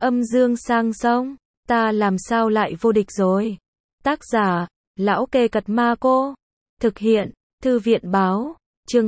Âm dương sang sông, ta làm sao lại vô địch rồi. Tác giả, Lão Kê Cật Ma Cô. Thực hiện, Thư viện Báo. Chương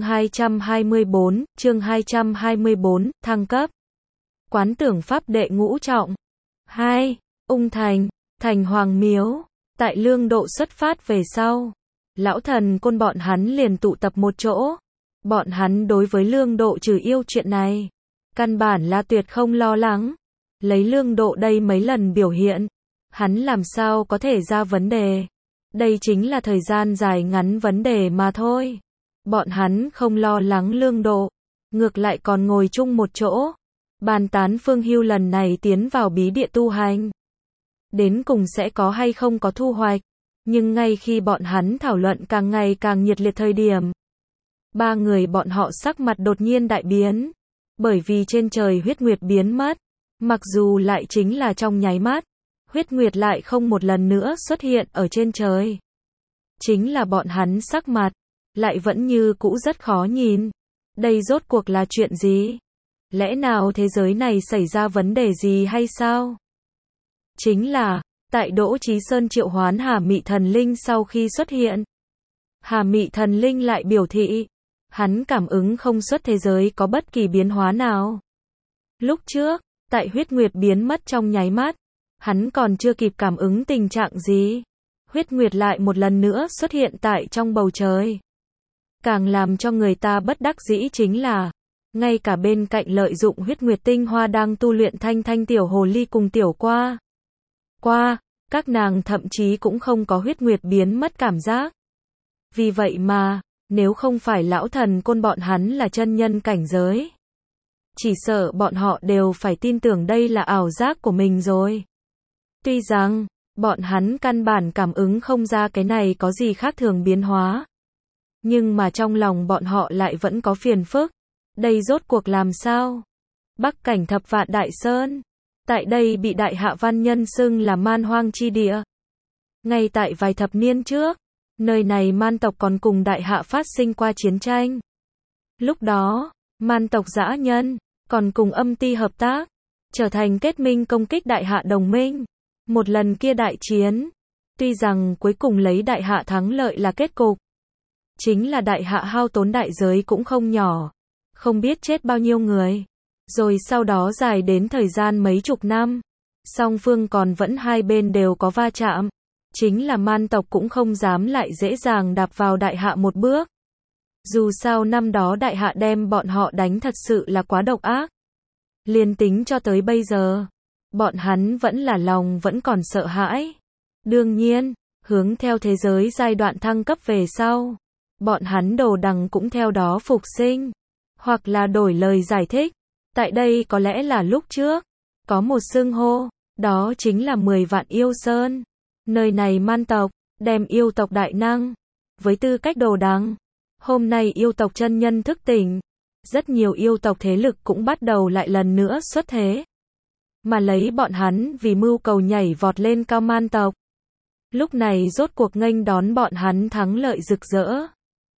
224, thăng cấp. Quán tưởng pháp đệ ngũ trọng. 2. Ung thành, thành Hoàng Miếu. Tại Lương Độ xuất phát về sau, lão thần côn bọn hắn liền tụ tập một chỗ. Bọn hắn đối với Lương Độ trừ yêu chuyện này, căn bản là tuyệt không lo lắng. Lấy Lương Độ đây mấy lần biểu hiện, hắn làm sao có thể ra vấn đề. Đây chính là thời gian dài ngắn vấn đề mà thôi. Bọn hắn không lo lắng Lương Độ, ngược lại còn ngồi chung một chỗ, bàn tán Phương Hưu lần này tiến vào bí địa tu hành, đến cùng sẽ có hay không có thu hoạch. Nhưng ngay khi bọn hắn thảo luận càng ngày càng nhiệt liệt thời điểm, ba người bọn họ sắc mặt đột nhiên đại biến, bởi vì trên trời huyết nguyệt biến mất. Mặc dù lại chính là trong nháy mắt, huyết nguyệt lại không một lần nữa xuất hiện ở trên trời. Chính là bọn hắn sắc mặt lại vẫn như cũ rất khó nhìn. Đây rốt cuộc là chuyện gì? Lẽ nào thế giới này xảy ra vấn đề gì hay sao? Chính là, tại Đỗ Chí Sơn triệu hoán Hà Mị Thần Linh sau khi xuất hiện, Hà Mị Thần Linh lại biểu thị, hắn cảm ứng không xuất thế giới có bất kỳ biến hóa nào. Lúc trước, tại huyết nguyệt biến mất trong nháy mắt, hắn còn chưa kịp cảm ứng tình trạng gì, huyết nguyệt lại một lần nữa xuất hiện tại trong bầu trời. Càng làm cho người ta bất đắc dĩ chính là, ngay cả bên cạnh lợi dụng huyết nguyệt tinh hoa đang tu luyện Thanh Thanh tiểu hồ ly cùng tiểu qua, các nàng thậm chí cũng không có huyết nguyệt biến mất cảm giác. Vì vậy mà, nếu không phải lão thần côn bọn hắn là chân nhân cảnh giới, chỉ sợ bọn họ đều phải tin tưởng đây là ảo giác của mình rồi. Tuy rằng, bọn hắn căn bản cảm ứng không ra cái này có gì khác thường biến hóa, nhưng mà trong lòng bọn họ lại vẫn có phiền phức. Đây rốt cuộc làm sao? Bắc cảnh Thập Vạn Đại Sơn, tại đây bị Đại Hạ Văn Nhân xưng là man hoang chi địa. Ngay tại vài thập niên trước, nơi này man tộc còn cùng Đại Hạ phát sinh qua chiến tranh. Lúc đó, man tộc dã nhân còn cùng âm ti hợp tác, trở thành kết minh công kích Đại Hạ đồng minh. Một lần kia đại chiến, tuy rằng cuối cùng lấy Đại Hạ thắng lợi là kết cục, chính là Đại Hạ hao tốn đại giới cũng không nhỏ, không biết chết bao nhiêu người. Rồi sau đó dài đến thời gian mấy chục năm, song phương còn vẫn hai bên đều có va chạm. Chính là man tộc cũng không dám lại dễ dàng đạp vào Đại Hạ một bước. Dù sao năm đó Đại Hạ đem bọn họ đánh thật sự là quá độc ác. Liên tính cho tới bây giờ, bọn hắn vẫn là lòng vẫn còn sợ hãi. Đương nhiên, hướng theo thế giới giai đoạn thăng cấp về sau, bọn hắn đồ đằng cũng theo đó phục sinh. Hoặc là đổi lời giải thích, tại đây có lẽ là lúc trước, có một xưng hô, đó chính là 10 vạn yêu sơn. Nơi này man tộc, đem yêu tộc đại năng, với tư cách đồ đằng. Hôm nay yêu tộc chân nhân thức tỉnh, rất nhiều yêu tộc thế lực cũng bắt đầu lại lần nữa xuất thế. Mà lấy bọn hắn vì mưu cầu nhảy vọt lên cao man tộc. Lúc này rốt cuộc nghênh đón bọn hắn thắng lợi rực rỡ.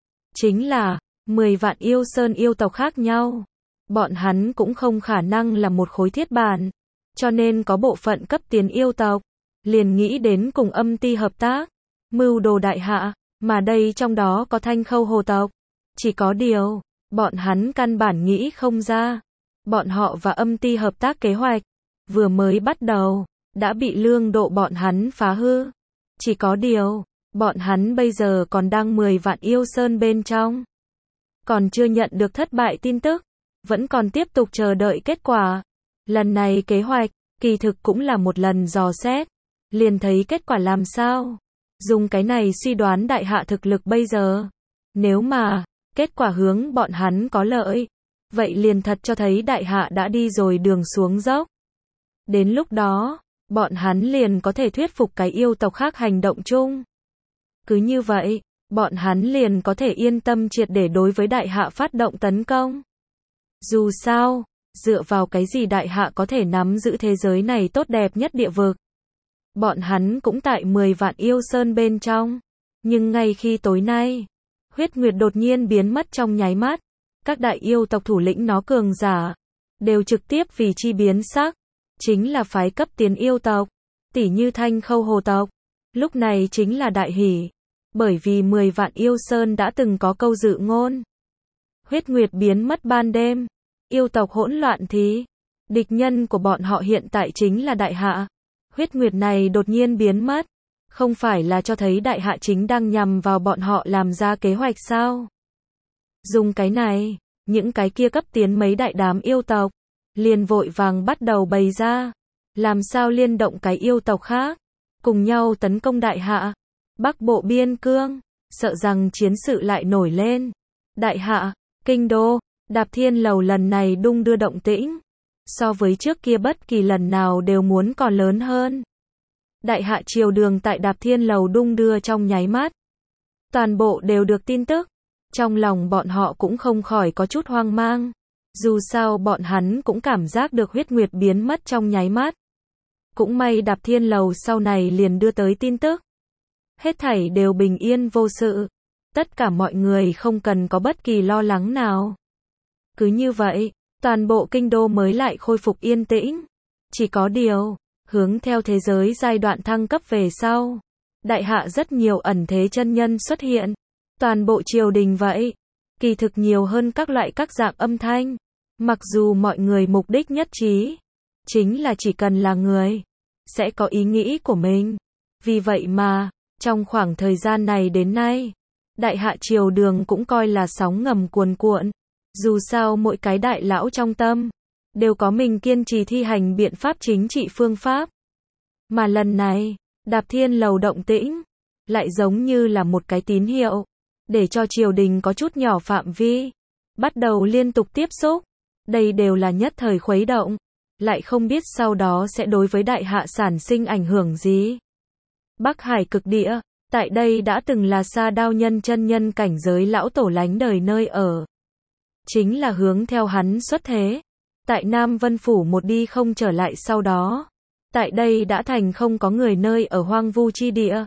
Chính là, 10 vạn yêu sơn yêu tộc khác nhau. Bọn hắn cũng không khả năng là một khối thiết bản. Cho nên có bộ phận cấp tiến yêu tộc, liền nghĩ đến cùng âm ti hợp tác, mưu đồ Đại Hạ, mà đây trong đó có Thanh Khâu hồ tộc. Chỉ có điều, bọn hắn căn bản nghĩ không ra. Bọn họ và âm ti hợp tác kế hoạch, vừa mới bắt đầu, đã bị Lương Độ bọn hắn phá hư. Chỉ có điều, bọn hắn bây giờ còn đang 10 vạn yêu sơn bên trong. Còn chưa nhận được thất bại tin tức, vẫn còn tiếp tục chờ đợi kết quả. Lần này kế hoạch, kỳ thực cũng là một lần dò xét, liền thấy kết quả làm sao. Dùng cái này suy đoán Đại Hạ thực lực bây giờ. Nếu mà, kết quả hướng bọn hắn có lợi, vậy liền thật cho thấy Đại Hạ đã đi rồi đường xuống dốc. Đến lúc đó, bọn hắn liền có thể thuyết phục cái yêu tộc khác hành động chung. Cứ như vậy, bọn hắn liền có thể yên tâm triệt để đối với Đại Hạ phát động tấn công. Dù sao, dựa vào cái gì Đại Hạ có thể nắm giữ thế giới này tốt đẹp nhất địa vực. Bọn hắn cũng tại 10 vạn yêu sơn bên trong. Nhưng ngay khi tối nay, huyết nguyệt đột nhiên biến mất trong nháy mắt. Các đại yêu tộc thủ lĩnh nó cường giả, đều trực tiếp vì chi biến sắc. chính là phái cấp tiến yêu tộc, tỉ như Thanh Khâu Hồ tộc. Lúc này chính là đại hỷ, bởi vì 10 vạn yêu sơn đã từng có câu dự ngôn. Huyết nguyệt biến mất ban đêm, yêu tộc hỗn loạn thì, địch nhân của bọn họ hiện tại chính là đại hạ. Huyết nguyệt này đột nhiên biến mất, không phải là cho thấy đại hạ chính đang nhằm vào bọn họ làm ra kế hoạch sao? Dùng cái này, những cái kia cấp tiến mấy đại đám yêu tộc, liền vội vàng bắt đầu bày ra, làm sao liên động cái yêu tộc khác, cùng nhau tấn công đại hạ. Bắc bộ biên cương, sợ rằng chiến sự lại nổi lên. Đại hạ, kinh đô, Đạp Thiên Lầu lần này đung đưa động tĩnh, so với trước kia bất kỳ lần nào đều muốn còn lớn hơn. Đại hạ triều đường tại Đạp Thiên Lầu đung đưa trong nháy mắt. Toàn bộ đều được tin tức. Trong lòng bọn họ cũng không khỏi có chút hoang mang. Dù sao bọn hắn cũng cảm giác được huyết nguyệt biến mất trong nháy mắt. Cũng may Đạp Thiên Lầu sau này liền đưa tới tin tức. Hết thảy đều bình yên vô sự. Tất cả mọi người không cần có bất kỳ lo lắng nào. Cứ như vậy, toàn bộ kinh đô mới lại khôi phục yên tĩnh. Chỉ có điều, hướng theo thế giới giai đoạn thăng cấp về sau, đại hạ rất nhiều ẩn thế chân nhân xuất hiện. Toàn bộ triều đình vậy, kỳ thực nhiều hơn các loại các dạng âm thanh. Mặc dù mọi người mục đích nhất trí, chính là chỉ cần là người, sẽ có ý nghĩ của mình. Vì vậy mà, trong khoảng thời gian này đến nay, đại hạ triều đường cũng coi là sóng ngầm cuồn cuộn. Dù sao mỗi cái đại lão trong tâm, đều có mình kiên trì thi hành biện pháp chính trị phương pháp. Mà lần này, Đạp Thiên Lầu động tĩnh, lại giống như là một cái tín hiệu, để cho triều đình có chút nhỏ phạm vi, bắt đầu liên tục tiếp xúc. Đây đều là nhất thời khuấy động, lại không biết sau đó sẽ đối với đại hạ sản sinh ảnh hưởng gì. Bắc Hải cực địa, tại đây đã từng là Sa Đao Nhân chân nhân cảnh giới lão tổ lánh đời nơi ở. Chính là hướng theo hắn xuất thế. Tại Nam Vân Phủ một đi không trở lại sau đó. Tại đây đã thành không có người nơi ở hoang vu chi địa.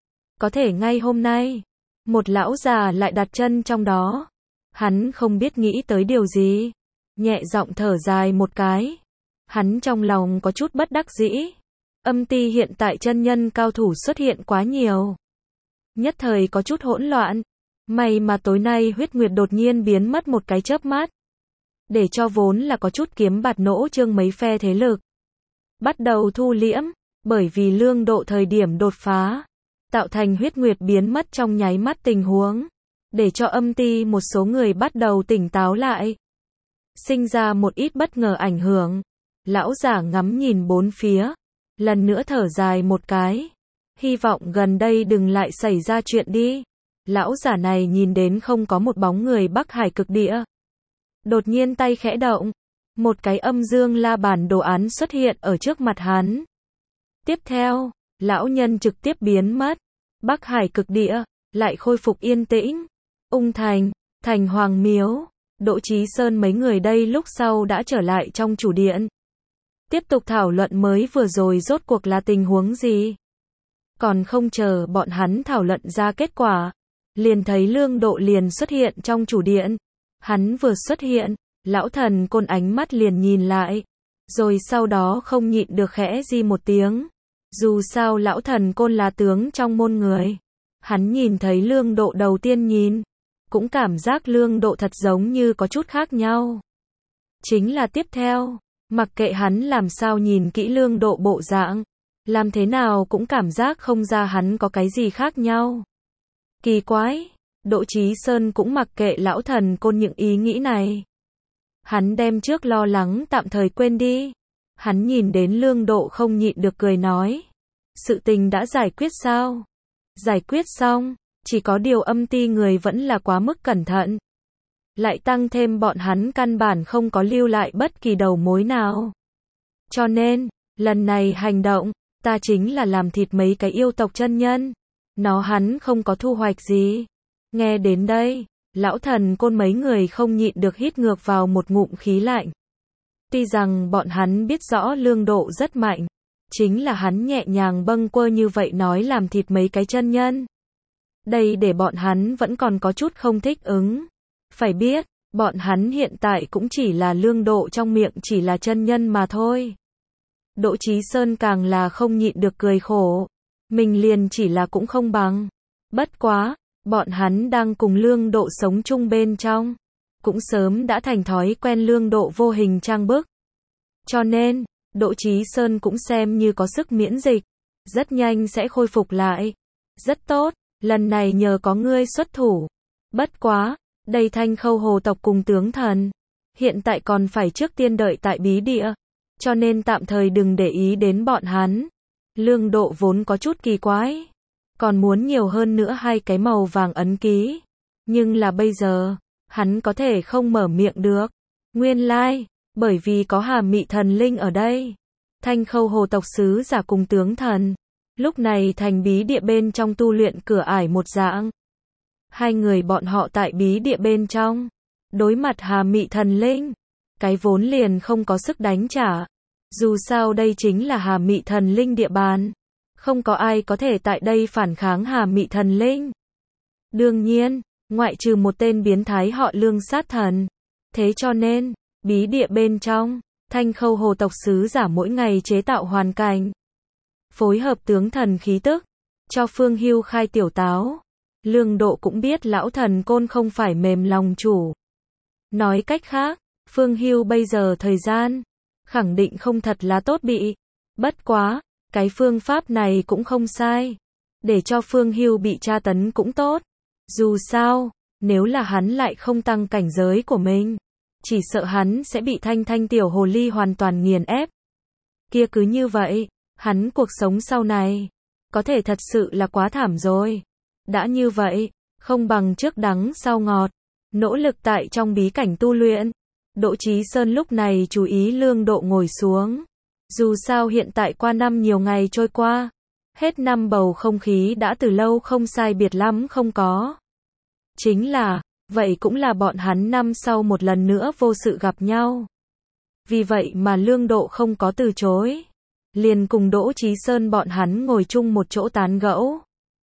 Có thể ngay hôm nay, một lão già lại đặt chân trong đó. Hắn không biết nghĩ tới điều gì. Nhẹ giọng thở dài một cái. Hắn trong lòng có chút bất đắc dĩ. Âm ty hiện tại chân nhân cao thủ xuất hiện quá nhiều. Nhất thời có chút hỗn loạn. May mà tối nay huyết nguyệt đột nhiên biến mất một cái chớp mắt. Để cho vốn là có chút kiếm bạt nỗ trương mấy phe thế lực. Bắt đầu thu liễm, bởi vì lương độ thời điểm đột phá. Tạo thành huyết nguyệt biến mất trong nháy mắt tình huống. Để cho âm ty một số người bắt đầu tỉnh táo lại. Sinh ra một ít bất ngờ ảnh hưởng. Lão giả ngắm nhìn bốn phía. Lần nữa thở dài một cái. Hy vọng gần đây đừng lại xảy ra chuyện đi. Lão giả này nhìn đến không có một bóng người Bắc Hải cực địa. Đột nhiên tay khẽ động. Một cái âm dương la bàn đồ án xuất hiện ở trước mặt hắn. Tiếp theo, lão nhân trực tiếp biến mất. Bắc Hải cực địa, lại khôi phục yên tĩnh. Ung Thành, Thành Hoàng Miếu, Đỗ Chí Sơn mấy người đây lúc sau đã trở lại trong chủ điện. Tiếp tục thảo luận mới vừa rồi rốt cuộc là tình huống gì. Còn không chờ bọn hắn thảo luận ra kết quả. Liền thấy Lương Độ liền xuất hiện trong chủ điện. Hắn vừa xuất hiện, lão thần côn ánh mắt liền nhìn lại. Rồi sau đó không nhịn được khẽ di một tiếng. Dù sao lão thần côn là tướng trong môn người. Hắn nhìn thấy Lương Độ đầu tiên nhìn. Cũng cảm giác Lương Độ thật giống như có chút khác nhau. Chính là tiếp theo, mặc kệ hắn làm sao nhìn kỹ Lương Độ bộ dạng. Làm thế nào cũng cảm giác không ra hắn có cái gì khác nhau. Kỳ quái, Đỗ Chí Sơn cũng mặc kệ lão thần côn những ý nghĩ này. Hắn đem trước lo lắng tạm thời quên đi. Hắn nhìn đến Lương Độ không nhịn được cười nói. Sự tình đã giải quyết sao? Giải quyết xong, chỉ có điều âm ty người vẫn là quá mức cẩn thận. Lại tăng thêm bọn hắn căn bản không có lưu lại bất kỳ đầu mối nào. Cho nên, lần này hành động, ta chính là làm thịt mấy cái yêu tộc chân nhân. Nó hắn không có thu hoạch gì. Nghe đến đây, lão thần côn mấy người không nhịn được hít ngược vào một ngụm khí lạnh. Tuy rằng bọn hắn biết rõ Lương Độ rất mạnh, chính là hắn nhẹ nhàng bâng quơ như vậy nói làm thịt mấy cái chân nhân. Đây để bọn hắn vẫn còn có chút không thích ứng. Phải biết, bọn hắn hiện tại cũng chỉ là Lương Độ trong miệng chỉ là chân nhân mà thôi. Đỗ Chí Sơn càng là không nhịn được cười khổ. Mình liền chỉ là cũng không bằng. Bất quá, bọn hắn đang cùng Lương Độ sống chung bên trong. Cũng sớm đã thành thói quen Lương Độ vô hình trang bức. Cho nên, Đỗ Chí Sơn cũng xem như có sức miễn dịch. Rất nhanh sẽ khôi phục lại. Rất tốt, lần này nhờ có ngươi xuất thủ. Bất quá, đây Thanh Khâu hồ tộc cùng tướng thần. Hiện tại còn phải trước tiên đợi tại bí địa. Cho nên tạm thời đừng để ý đến bọn hắn. Lương Độ vốn có chút kỳ quái. Còn muốn nhiều hơn nữa 2 cái màu vàng ấn ký. Nhưng là bây giờ, hắn có thể không mở miệng được. Nguyên lai, bởi vì có Hà Mị thần linh ở đây. Thanh Khâu hồ tộc sứ giả cùng tướng thần. Lúc này thành bí địa bên trong tu luyện cửa ải một dạng. 2 người bọn họ tại bí địa bên trong. Đối mặt Hà Mị thần linh. Cái vốn liền không có sức đánh trả. Dù sao đây chính là Hà Mị thần linh địa bàn. Không có ai có thể tại đây phản kháng Hà Mị thần linh. Đương nhiên, ngoại trừ một tên biến thái họ Lương sát thần. Thế cho nên, bí địa bên trong, Thanh Khâu hồ tộc sứ giả mỗi ngày chế tạo hoàn cảnh. Phối hợp tướng thần khí tức, cho Phương Hưu khai tiểu táo. Lương Độ cũng biết lão thần côn không phải mềm lòng chủ. Nói cách khác, Phương Hưu bây giờ thời gian, khẳng định không thật là tốt bị. Bất quá, cái phương pháp này cũng không sai. Để cho Phương Hưu bị tra tấn cũng tốt. Dù sao, nếu là hắn lại không tăng cảnh giới của mình, chỉ sợ hắn sẽ bị Thanh tiểu hồ ly hoàn toàn nghiền ép. Kia cứ như vậy, hắn cuộc sống sau này, có thể thật sự là quá thảm rồi. Đã như vậy, không bằng trước đắng sau ngọt, nỗ lực tại trong bí cảnh tu luyện. Đỗ Chí Sơn lúc này chú ý Lương Độ ngồi xuống. Dù sao hiện tại qua năm nhiều ngày trôi qua, hết năm bầu không khí đã từ lâu không sai biệt lắm không có. Chính là, vậy cũng là bọn hắn năm sau một lần nữa vô sự gặp nhau. Vì vậy mà Lương Độ không có từ chối. Liền cùng Đỗ Chí Sơn bọn hắn ngồi chung một chỗ tán gẫu.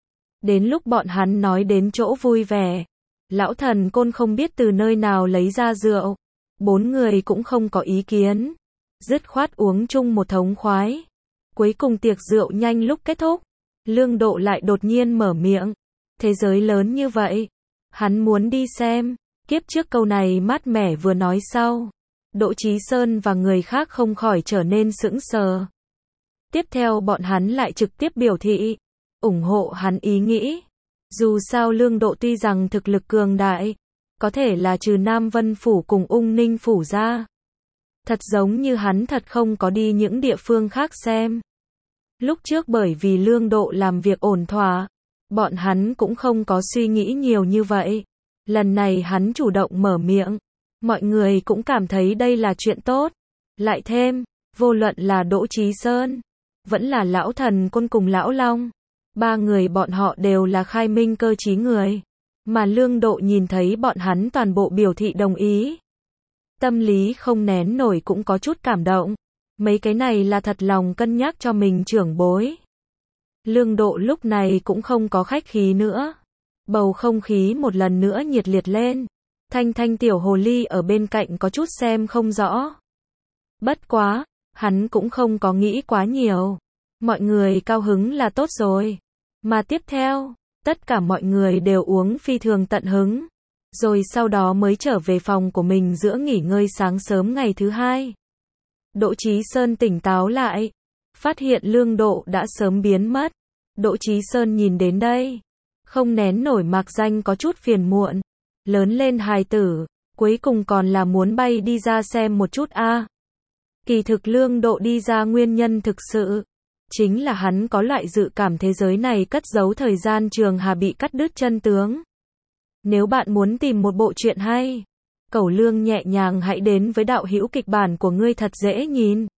Đến lúc bọn hắn nói đến chỗ vui vẻ, lão thần côn không biết từ nơi nào lấy ra rượu. 4 người cũng không có ý kiến. Dứt khoát uống chung một thống khoái. Cuối cùng tiệc rượu nhanh lúc kết thúc. Lương Độ lại đột nhiên mở miệng. Thế giới lớn như vậy. Hắn muốn đi xem. Kiếp trước câu này mát mẻ vừa nói sau. Đỗ Chí Sơn và người khác không khỏi trở nên sững sờ. Tiếp theo bọn hắn lại trực tiếp biểu thị. ủng hộ hắn ý nghĩ. Dù sao Lương Độ tuy rằng thực lực cường đại. Có thể là trừ Nam Vân Phủ cùng Ung Ninh Phủ ra. Thật giống như hắn thật không có đi những địa phương khác xem. Lúc trước bởi vì Lương Độ làm việc ổn thỏa, bọn hắn cũng không có suy nghĩ nhiều như vậy. Lần này hắn chủ động mở miệng, mọi người cũng cảm thấy đây là chuyện tốt. Lại thêm, vô luận là Đỗ Chí Sơn, vẫn là lão thần côn cùng lão Long, 3 người bọn họ đều là khai minh cơ trí người. Mà Lương Độ nhìn thấy bọn hắn toàn bộ biểu thị đồng ý. Tâm lý không nén nổi cũng có chút cảm động. Mấy cái này là thật lòng cân nhắc cho mình trưởng bối. Lương Độ lúc này cũng không có khách khí nữa. Bầu không khí một lần nữa nhiệt liệt lên. Thanh tiểu hồ ly ở bên cạnh có chút xem không rõ. Bất quá, hắn cũng không có nghĩ quá nhiều. Mọi người cao hứng là tốt rồi. Mà tiếp theo, tất cả mọi người đều uống phi thường tận hứng. Rồi sau đó mới trở về phòng của mình giữa nghỉ ngơi sáng sớm ngày thứ 2. Đỗ Chí Sơn tỉnh táo lại. Phát hiện Lương Độ đã sớm biến mất. Đỗ Chí Sơn nhìn đến đây. Không nén nổi mạc danh có chút phiền muộn. Lớn lên hài tử. Cuối cùng còn là muốn bay đi ra xem một chút a. Kỳ thực Lương Độ đi ra nguyên nhân thực sự. Chính là hắn có loại dự cảm thế giới này cất giấu thời gian trường hà bị cắt đứt chân tướng. Nếu bạn muốn tìm một bộ truyện hay, Cẩu Lương nhẹ nhàng hãy đến với đạo hữu kịch bản của ngươi thật dễ nhìn.